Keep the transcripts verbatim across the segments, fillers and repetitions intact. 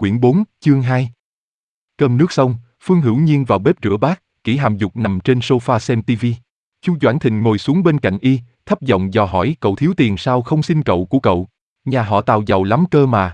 Quyển bốn, chương hai. Cơm nước xong, Phương Hữu Nhiên vào bếp rửa bát, Kỷ Hàm Dục nằm trên sofa xem tivi. Chu Doãn Thịnh ngồi xuống bên cạnh y, thấp giọng dò hỏi cậu thiếu tiền sao không xin cậu của cậu, nhà họ Tào giàu lắm cơ mà.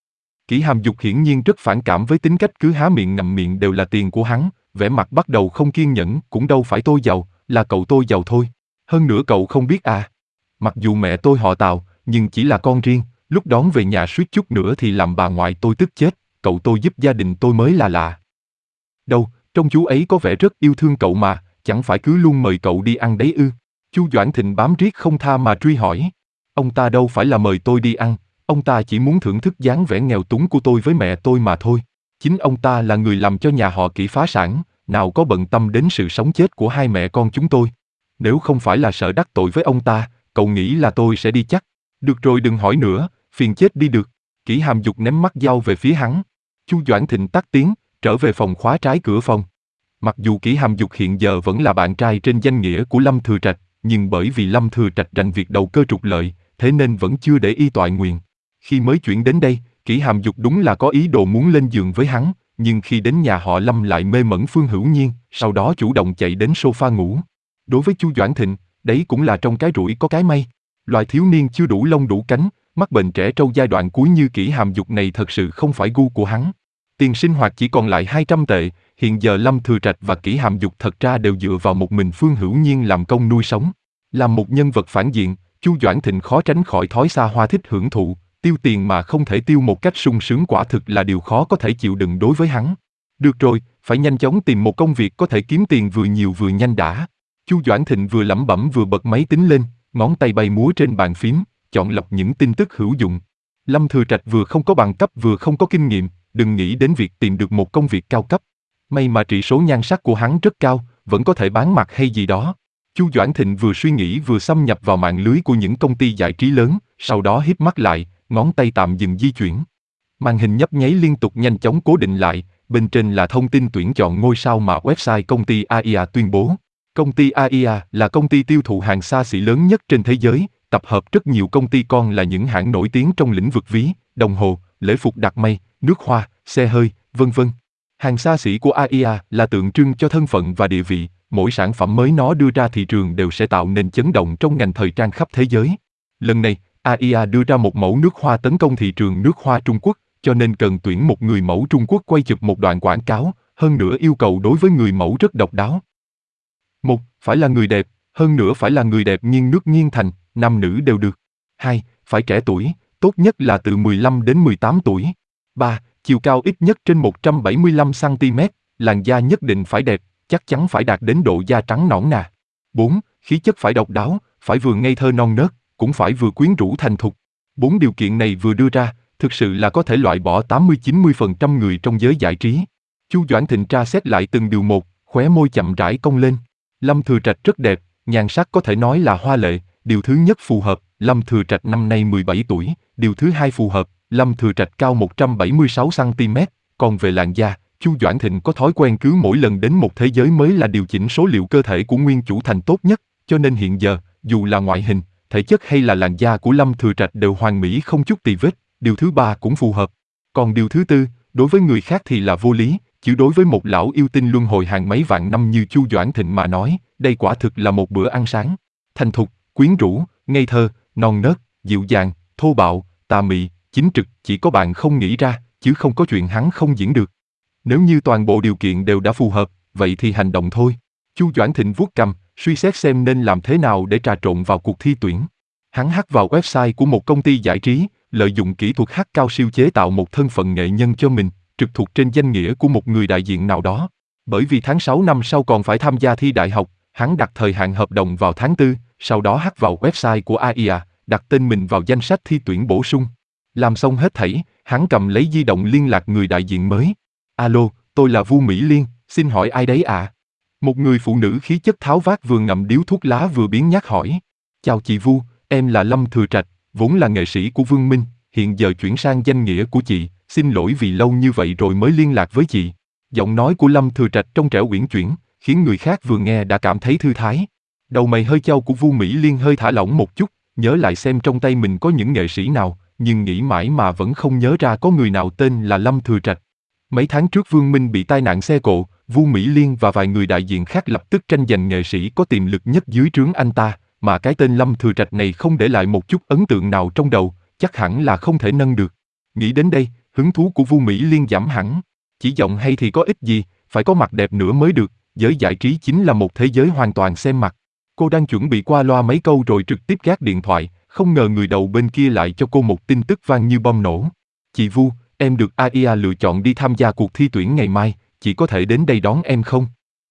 Kỷ Hàm Dục hiển nhiên rất phản cảm với tính cách cứ há miệng ngậm miệng đều là tiền của hắn, vẻ mặt bắt đầu không kiên nhẫn, cũng đâu phải tôi giàu, là cậu tôi giàu thôi. Hơn nữa cậu không biết à. Mặc dù mẹ tôi họ Tào, nhưng chỉ là con riêng, lúc đón về nhà suýt chút nữa thì làm bà ngoại tôi tức chết, cậu tôi giúp gia đình tôi mới là lạ. Đâu, trông chú ấy có vẻ rất yêu thương cậu mà, chẳng phải cứ luôn mời cậu đi ăn đấy ư? Chu Doãn Thịnh bám riết không tha mà truy hỏi. Ông ta đâu phải là mời tôi đi ăn, ông ta chỉ muốn thưởng thức dáng vẻ nghèo túng của tôi với mẹ tôi mà thôi. Chính ông ta là người làm cho nhà họ Kỷ phá sản, nào có bận tâm đến sự sống chết của hai mẹ con chúng tôi. Nếu không phải là sợ đắc tội với ông ta, cậu nghĩ là tôi sẽ đi chắc. Được rồi đừng hỏi nữa, phiền chết đi được. Kỷ Hàm Dục ném mắt dao về phía hắn. Chu Doãn Thịnh tắt tiếng, trở về phòng khóa trái cửa phòng. Mặc dù Kỷ Hàm Dục hiện giờ vẫn là bạn trai trên danh nghĩa của Lâm Thừa Trạch, nhưng bởi vì Lâm Thừa Trạch rành việc đầu cơ trục lợi, thế nên vẫn chưa để y toại nguyện. Khi mới chuyển đến đây, Kỷ Hàm Dục đúng là có ý đồ muốn lên giường với hắn, nhưng khi đến nhà họ Lâm lại mê mẩn Phương Hữu Nhiên, sau đó chủ động chạy đến sofa ngủ. Đối với Chu Doãn Thịnh, đấy cũng là trong cái rủi có cái may. Loại thiếu niên chưa đủ lông đủ cánh, mắc bệnh trẻ trâu giai đoạn cuối như Kỷ Hàm Dục này thật sự không phải gu của hắn. Tiền sinh hoạt chỉ còn lại hai trăm tệ, hiện giờ Lâm Thừa Trạch và Kỷ Hàm Dục thật ra đều dựa vào một mình Phương Hữu Nhiên làm công nuôi sống. Làm một nhân vật phản diện, Chu Doãn Thịnh khó tránh khỏi thói xa hoa thích hưởng thụ, tiêu tiền mà không thể tiêu một cách sung sướng quả thực là điều khó có thể chịu đựng đối với hắn. Được rồi, phải nhanh chóng tìm một công việc có thể kiếm tiền vừa nhiều vừa nhanh đã. Chu Doãn Thịnh vừa lẩm bẩm vừa bật máy tính lên, ngón tay bay múa trên bàn phím, chọn lọc những tin tức hữu dụng. Lâm Thừa Trạch vừa không có bằng cấp vừa không có kinh nghiệm, đừng nghĩ đến việc tìm được một công việc cao cấp. May mà trị số nhan sắc của hắn rất cao, vẫn có thể bán mặt hay gì đó. Chu Doãn Thịnh vừa suy nghĩ vừa xâm nhập vào mạng lưới của những công ty giải trí lớn, sau đó híp mắt lại, ngón tay tạm dừng di chuyển. Màn hình nhấp nháy liên tục nhanh chóng cố định lại, bên trên là thông tin tuyển chọn ngôi sao mà website công ty a i a tuyên bố. Công ty a i a là công ty tiêu thụ hàng xa xỉ lớn nhất trên thế giới, tập hợp rất nhiều công ty con là những hãng nổi tiếng trong lĩnh vực ví, đồng hồ, lễ phục đặt may, nước hoa, xe hơi, vân vân. Hàng xa xỉ của a i a là tượng trưng cho thân phận và địa vị, mỗi sản phẩm mới nó đưa ra thị trường đều sẽ tạo nên chấn động trong ngành thời trang khắp thế giới. Lần này, a i a đưa ra một mẫu nước hoa tấn công thị trường nước hoa Trung Quốc, cho nên cần tuyển một người mẫu Trung Quốc quay chụp một đoạn quảng cáo, hơn nữa yêu cầu đối với người mẫu rất độc đáo. Một, phải là người đẹp, hơn nữa phải là người đẹp nghiêng nước nghiêng thành, nam nữ đều được. Hai, phải trẻ tuổi, tốt nhất là từ mười lăm đến mười tám tuổi. Ba, chiều cao ít nhất trên một trăm bảy mươi lăm xăng ti mét, làn da nhất định phải đẹp, chắc chắn phải đạt đến độ da trắng nõn nà. Bốn, khí chất phải độc đáo, phải vừa ngây thơ non nớt, cũng phải vừa quyến rũ thành thục. Bốn điều kiện này vừa đưa ra, thực sự là có thể loại bỏ tám mươi đến chín mươi phần trăm người trong giới giải trí. Chu Doãn Thịnh tra xét lại từng điều một, khóe môi chậm rãi cong lên. Lâm Thừa Trạch rất đẹp, nhan sắc có thể nói là hoa lệ, điều thứ nhất phù hợp, Lâm Thừa Trạch năm nay mười bảy tuổi, điều thứ hai phù hợp, Lâm Thừa Trạch cao một trăm bảy mươi sáu xăng ti mét, còn về làn da, Chu Doãn Thịnh có thói quen cứ mỗi lần đến một thế giới mới là điều chỉnh số liệu cơ thể của nguyên chủ thành tốt nhất, cho nên hiện giờ, dù là ngoại hình, thể chất hay là làn da của Lâm Thừa Trạch đều hoàn mỹ không chút tì vết, điều thứ ba cũng phù hợp. Còn điều thứ tư, đối với người khác thì là vô lý, chứ đối với một lão yêu tinh luân hồi hàng mấy vạn năm như Chu Doãn Thịnh mà nói, đây quả thực là một bữa ăn sáng. Thành thục, quyến rũ, ngây thơ, non nớt, dịu dàng, thô bạo, tà mị, chính trực, chỉ có bạn không nghĩ ra, chứ không có chuyện hắn không diễn được. Nếu như toàn bộ điều kiện đều đã phù hợp, vậy thì hành động thôi. Chu Doãn Thịnh vuốt cằm, suy xét xem nên làm thế nào để trà trộn vào cuộc thi tuyển. Hắn hack vào website của một công ty giải trí, lợi dụng kỹ thuật hack cao siêu chế tạo một thân phận nghệ nhân cho mình, trực thuộc trên danh nghĩa của một người đại diện nào đó. Bởi vì tháng sáu năm sau còn phải tham gia thi đại học, hắn đặt thời hạn hợp đồng vào tháng tư, sau đó hack vào website của a i a, đặt tên mình vào danh sách thi tuyển bổ sung. Làm xong hết thảy, hắn cầm lấy di động liên lạc người đại diện mới. Alo, tôi là Vu Mỹ Liên, xin hỏi ai đấy ạ? À? Một người phụ nữ khí chất tháo vát vừa ngậm điếu thuốc lá vừa biếng nhác hỏi. Chào chị Vu, em là Lâm Thừa Trạch, vốn là nghệ sĩ của Vương Minh, hiện giờ chuyển sang danh nghĩa của chị, xin lỗi vì lâu như vậy rồi mới liên lạc với chị. Giọng nói của Lâm Thừa Trạch trong trẻo uyển chuyển, khiến người khác vừa nghe đã cảm thấy thư thái. Đầu mày hơi chau của Vu Mỹ Liên hơi thả lỏng một chút, nhớ lại xem trong tay mình có những nghệ sĩ nào, nhưng nghĩ mãi mà vẫn không nhớ ra có người nào tên là Lâm Thừa Trạch. Mấy tháng trước Vương Minh bị tai nạn xe cộ, Vu Mỹ Liên và vài người đại diện khác lập tức tranh giành nghệ sĩ có tiềm lực nhất dưới trướng anh ta, mà cái tên Lâm Thừa Trạch này không để lại một chút ấn tượng nào trong đầu, chắc hẳn là không thể nâng được. Nghĩ đến đây, hứng thú của Vu Mỹ Liên giảm hẳn. Chỉ giọng hay thì có ích gì, phải có mặt đẹp nữa mới được, giới giải trí chính là một thế giới hoàn toàn xem mặt. Cô đang chuẩn bị qua loa mấy câu rồi trực tiếp gác điện thoại, không ngờ người đầu bên kia lại cho cô một tin tức vang như bom nổ. Chị Vu, em được a i a lựa chọn đi tham gia cuộc thi tuyển ngày mai, chị có thể đến đây đón em không?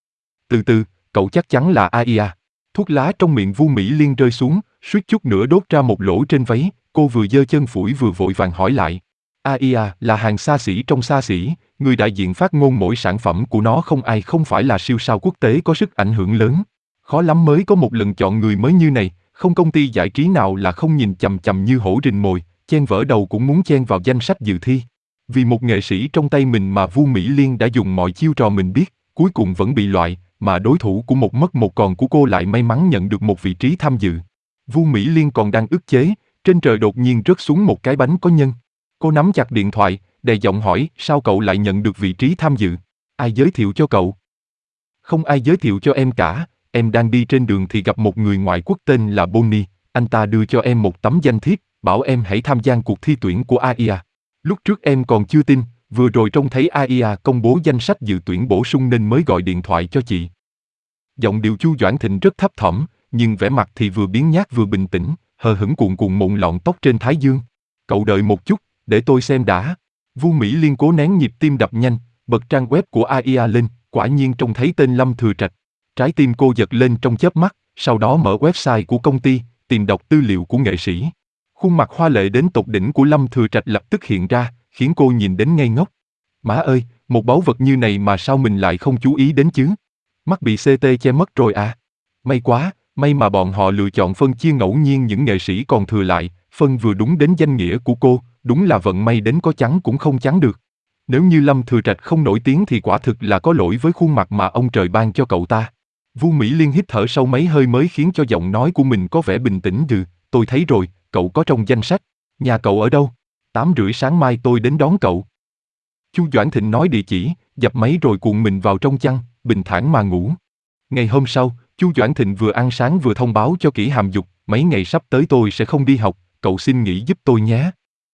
Từ từ, cậu chắc chắn là a i a. Thuốc lá trong miệng Vu Mỹ Liên rơi xuống, suýt chút nữa đốt ra một lỗ trên váy, cô vừa giơ chân phủi vừa vội vàng hỏi lại. a i a là hàng xa xỉ trong xa xỉ, người đại diện phát ngôn mỗi sản phẩm của nó không ai không phải là siêu sao quốc tế có sức ảnh hưởng lớn. Khó lắm mới có một lần chọn người mới như này, không công ty giải trí nào là không nhìn chằm chằm như hổ rình mồi, chen vỡ đầu cũng muốn chen vào danh sách dự thi. Vì một nghệ sĩ trong tay mình mà Vu Mỹ Liên đã dùng mọi chiêu trò mình biết, cuối cùng vẫn bị loại, mà đối thủ của một mất một còn của cô lại may mắn nhận được một vị trí tham dự. Vu Mỹ Liên còn đang ức chế, trên trời đột nhiên rớt xuống một cái bánh có nhân. Cô nắm chặt điện thoại, đè giọng hỏi, sao cậu lại nhận được vị trí tham dự? Ai giới thiệu cho cậu? Không ai giới thiệu cho em cả, em đang đi trên đường thì gặp một người ngoại quốc tên là Bonnie, anh ta đưa cho em một tấm danh thiếp, bảo em hãy tham gia cuộc thi tuyển của a i a. Lúc trước em còn chưa tin, vừa rồi trông thấy a i a công bố danh sách dự tuyển bổ sung nên mới gọi điện thoại cho chị. Giọng điệu Chu Doãn Thịnh rất thấp thỏm, nhưng vẻ mặt thì vừa biếng nhác vừa bình tĩnh, hờ hững cuộn cuộn mụn lọn tóc trên thái dương. Cậu đợi một chút, để tôi xem đã. Vu Mỹ Liên cố nén nhịp tim đập nhanh, bật trang web của a i a lên, quả nhiên trông thấy tên Lâm Thừa Trạch. Trái tim cô giật lên trong chớp mắt, sau đó mở website của công ty, tìm đọc tư liệu của nghệ sĩ. Khuôn mặt hoa lệ đến tột đỉnh của Lâm Thừa Trạch lập tức hiện ra, khiến cô nhìn đến ngây ngốc. Má ơi, một báu vật như này mà sao mình lại không chú ý đến chứ? Mắt bị xê tê che mất rồi à? May quá, may mà bọn họ lựa chọn phân chia ngẫu nhiên những nghệ sĩ còn thừa lại, phân vừa đúng đến danh nghĩa của cô, đúng là vận may đến có chắn cũng không chắn được. Nếu như Lâm Thừa Trạch không nổi tiếng thì quả thực là có lỗi với khuôn mặt mà ông trời ban cho cậu ta. Vu Mỹ Liên hít thở sâu mấy hơi mới khiến cho giọng nói của mình có vẻ bình tĩnh. Ừ, tôi thấy rồi, cậu có trong danh sách. Nhà cậu ở đâu? Tám rưỡi sáng mai tôi đến đón cậu. Chu Doãn Thịnh nói địa chỉ, dập máy rồi cuộn mình vào trong chăn, bình thản mà ngủ. Ngày hôm sau, Chu Doãn Thịnh vừa ăn sáng vừa thông báo cho Kỷ Hàm Dục, mấy ngày sắp tới tôi sẽ không đi học, cậu xin nghỉ giúp tôi nhé.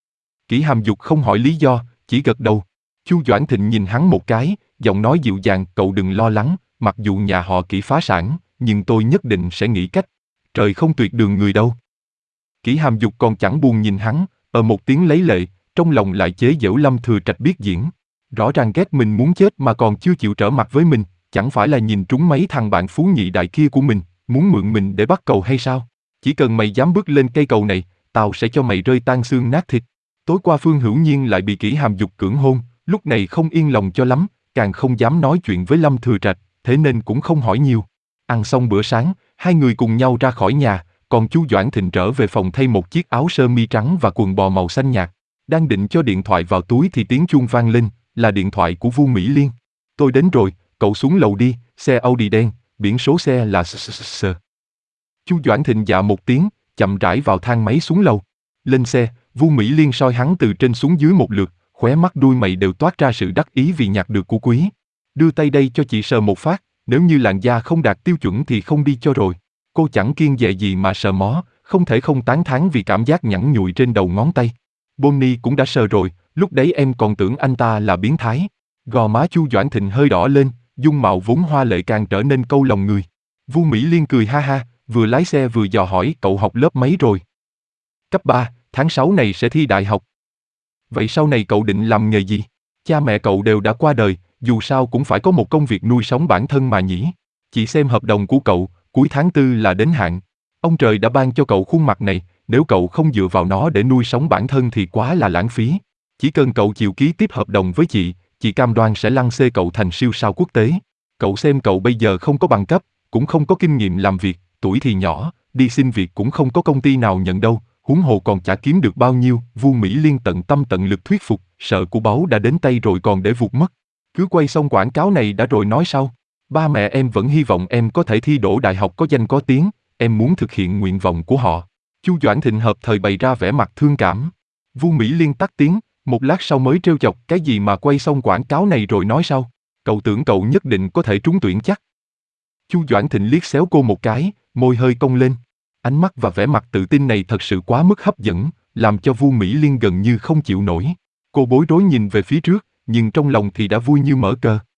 Kỷ Hàm Dục không hỏi lý do, chỉ gật đầu. Chu Doãn Thịnh nhìn hắn một cái, giọng nói dịu dàng, cậu đừng lo lắng, mặc dù nhà họ Kỷ phá sản, nhưng tôi nhất định sẽ nghĩ cách. Trời không tuyệt đường người đâu. Kỷ Hàm Dục còn chẳng buồn nhìn hắn, ở một tiếng lấy lệ, trong lòng lại chế giễu Lâm Thừa Trạch biết diễn. Rõ ràng ghét mình muốn chết mà còn chưa chịu trở mặt với mình, chẳng phải là nhìn trúng mấy thằng bạn phú nhị đại kia của mình, muốn mượn mình để bắt cầu hay sao? Chỉ cần mày dám bước lên cây cầu này, tao sẽ cho mày rơi tan xương nát thịt. Tối qua Phương Hữu Nhiên lại bị Kỷ Hàm Dục cưỡng hôn, lúc này không yên lòng cho lắm, càng không dám nói chuyện với Lâm Thừa Trạch, thế nên cũng không hỏi nhiều. Ăn xong bữa sáng, hai người cùng nhau ra khỏi nhà, còn Chu Doãn Thịnh trở về phòng thay một chiếc áo sơ mi trắng và quần bò màu xanh nhạt. Đang định cho điện thoại vào túi thì tiếng chuông vang lên, là điện thoại của Vu Mỹ Liên. Tôi đến rồi, cậu xuống lầu đi, xe Audi đen, biển số xe là S. Chu Doãn Thịnh dạ một tiếng, chậm rãi vào thang máy xuống lầu. Lên xe, Vu Mỹ Liên soi hắn từ trên xuống dưới một lượt, khóe mắt đuôi mày đều toát ra sự đắc ý vì nhặt được của quý. Đưa tay đây cho chị sờ một phát, nếu như làn da không đạt tiêu chuẩn thì không đi cho rồi. Cô chẳng kiêng dè gì mà sờ mó, không thể không tán thán vì cảm giác nhẵn nhụi trên đầu ngón tay. Bonnie cũng đã sờ rồi, lúc đấy em còn tưởng anh ta là biến thái. Gò má Chu Doãn Thịnh hơi đỏ lên, dung mạo vốn hoa lệ càng trở nên câu lòng người. Vu Mỹ Liên cười ha ha, vừa lái xe vừa dò hỏi cậu học lớp mấy rồi. Cấp ba, tháng sáu này sẽ thi đại học. Vậy sau này cậu định làm nghề gì? Cha mẹ cậu đều đã qua đời, dù sao cũng phải có một công việc nuôi sống bản thân mà nhỉ. Chị xem hợp đồng của cậu, cuối tháng tư là đến hạn. Ông trời đã ban cho cậu khuôn mặt này, nếu cậu không dựa vào nó để nuôi sống bản thân thì quá là lãng phí. Chỉ cần cậu chịu ký tiếp hợp đồng với chị, chị cam đoan sẽ lăng xê cậu thành siêu sao quốc tế. Cậu xem cậu bây giờ không có bằng cấp, cũng không có kinh nghiệm làm việc, tuổi thì nhỏ, đi xin việc cũng không có công ty nào nhận đâu, huống hồ còn chả kiếm được bao nhiêu. Vu Mỹ Liên tận tâm tận lực thuyết phục, sợ của báu đã đến tay rồi còn để vụt mất. Cứ quay xong quảng cáo này đã rồi nói sau. Ba mẹ em vẫn hy vọng em có thể thi đỗ đại học có danh có tiếng, em muốn thực hiện nguyện vọng của họ. Chu Doãn Thịnh hợp thời bày ra vẻ mặt thương cảm. Vu Mỹ Liên tắt tiếng, một lát sau mới trêu chọc, cái gì mà quay xong quảng cáo này rồi nói sau. Cậu tưởng cậu nhất định có thể trúng tuyển chắc. Chu Doãn Thịnh liếc xéo cô một cái, môi hơi cong lên. Ánh mắt và vẻ mặt tự tin này thật sự quá mức hấp dẫn, làm cho Vu Mỹ Liên gần như không chịu nổi. Cô bối rối nhìn về phía trước, nhưng trong lòng thì đã vui như mở cờ.